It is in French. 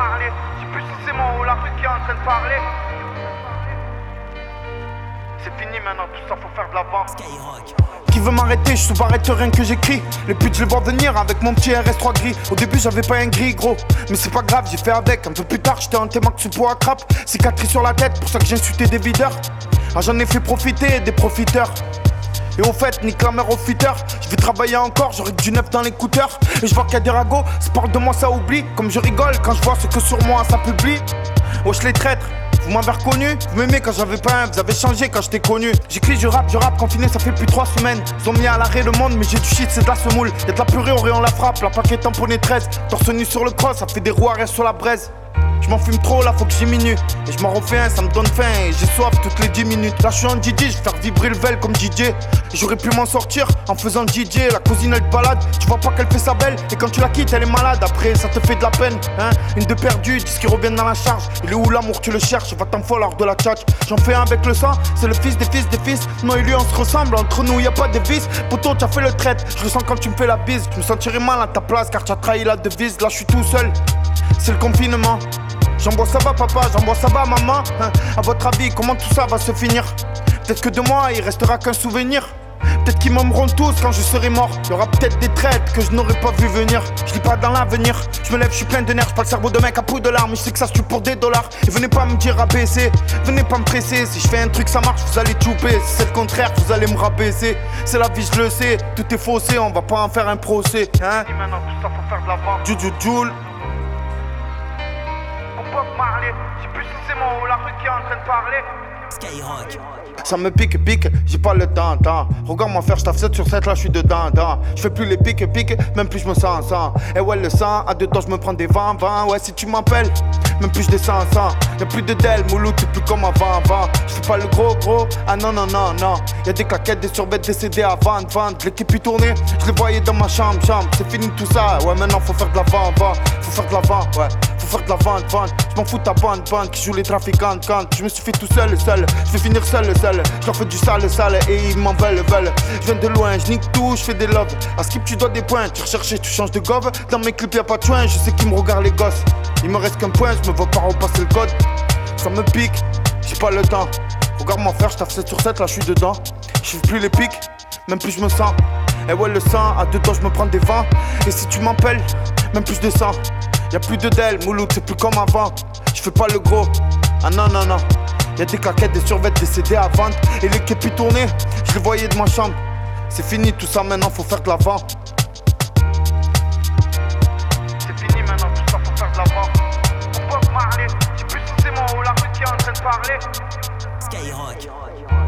Marley. Je sais plus si c'est moi ou la rue qui est en train de parler. C'est fini maintenant, tout ça faut faire de l'avant. Skyrock. Qui veut m'arrêter, je sous-arrête rien que j'écris. Les putes je les vois venir avec mon petit RS3 gris. Au début j'avais pas un gris gros, mais c'est pas grave, j'ai fait avec. Un peu plus tard j'étais en témoin sous poids à crape. Cicatrice sur la tête, pour ça que j'ai insulté des videurs. Ah j'en ai fait profiter des profiteurs. Et au fait, nique la mère au fitter. Je vais travailler encore, j'aurai que du neuf dans l'écouteur. Et je vois qu'il y a des ragots, ça parle de moi ça oublie. Comme je rigole quand je vois ce que sur moi ça publie. Wesh les traîtres, vous m'avez reconnu, vous m'aimez quand j'avais pas un, vous avez changé quand j'étais connu. J'écris, je rappe, confiné, ça fait plus de 3 semaines. Ils ont mis à l'arrêt le monde, mais j'ai du shit, c'est de la semoule. Y'a de la purée, au rayon la frappe, la paquet tamponné 13. Torse nu sur le cross, ça fait des roues arrière sur la braise. Je m'en fume trop là, faut que je diminue. Et je m'en refais un, ça me donne faim. Et j'ai soif toutes les 10 minutes. Là je suis en DJ, je vais faire vibrer le vel comme DJ. Et j'aurais pu m'en sortir en faisant DJ. La cousine elle te balade, tu vois pas qu'elle fait sa belle. Et quand tu la quittes, elle est malade. Après ça te fait de la peine, hein. Une de perdue, dis qu'ils reviennent dans la charge. Il est où l'amour, tu le cherches, va t'en falloir de la tchatch. J'en fais un avec le sang, c'est le fils des fils des fils. Moi et lui on se ressemble, entre nous y a pas de vice. Poto t'as fait le traite, je ressens quand tu me fais la bise. Je me sentirais mal à ta place car tu as trahi la devise. Là je suis tout seul, c'est le confinement. J'en bois ça va papa, j'en bois ça va maman, hein. À votre avis comment tout ça va se finir? Peut-être que de moi il restera qu'un souvenir. Peut-être qu'ils m'aimeront tous quand je serai mort. Il y aura peut-être des traites que je n'aurais pas vu venir. Je lis pas dans l'avenir, je me lève, je suis plein de nerfs. J'ai pas le cerveau de mec à poudre de larmes. Je sais que ça se tue pour des dollars. Et venez pas me dire abaisser, venez pas me presser. Si je fais un truc ça marche, vous allez chouper. Si c'est le contraire, vous allez me rabaisser. C'est la vie, je le sais, tout est faussé, on va pas en faire un procès, hein. Et maintenant tout ça faut faire de l'avant. Juju. Bob Marley, je sais plus si c'est moi ou la rue qui est en train de parler. Skyrock. Ça me pique, j'ai pas le temps. Regarde-moi faire, je taffe 7 sur 7, là je suis dedans. Je fais plus les piques, même plus je me sens. Et ouais, le sang, à 2 temps je me prends des vents. Ouais, si tu m'appelles, même plus je descends. Y'a plus de Del, Mouloud, c'est plus comme avant. Je fais pas le gros, ah non. Y'a des claquettes, des survêtements, des CD à vendre. L'équipe est tournée, je les voyais dans ma chambre. C'est fini tout ça, ouais, maintenant faut faire de l'avant. Faut faire de l'avant, ouais. Faut faire de la vente. Je m'en fous ta bande qui joue les trafiquants. Quand je me suis fait tout seul, je vais finir seul. Je leur fais du sale et ils m'en veulent. Je viens de loin, je nique tout, je fais des loves. À skip tu dois des points, tu recherches, tu changes de gove. Dans mes clips y'a pas de joint, je sais qu'ils me regardent les gosses. Il me reste qu'un point, je me vois pas repasser le code. Ça me pique, j'ai pas le temps. Regarde-moi faire, je taffe 7 sur 7, là je suis dedans. Je fais plus les pics, même plus je me sens. Et ouais le sang, à 2 temps je me prends des vents. Et si tu m'appelles, même plus de sang. Y'a plus de Del, Mouloud, c'est plus comme avant. Je fais pas le gros, ah non. Y'a des claquettes, des survêtements, des CD à vendre. Et l'équipe est tournée, je les voyais de ma chambre. C'est fini tout ça maintenant, faut faire de l'avant. C'est fini maintenant, tout ça faut faire de l'avant. Bob Marley, je sais plus si c'est moi ou la rue qui est en train de parler. Skyrock.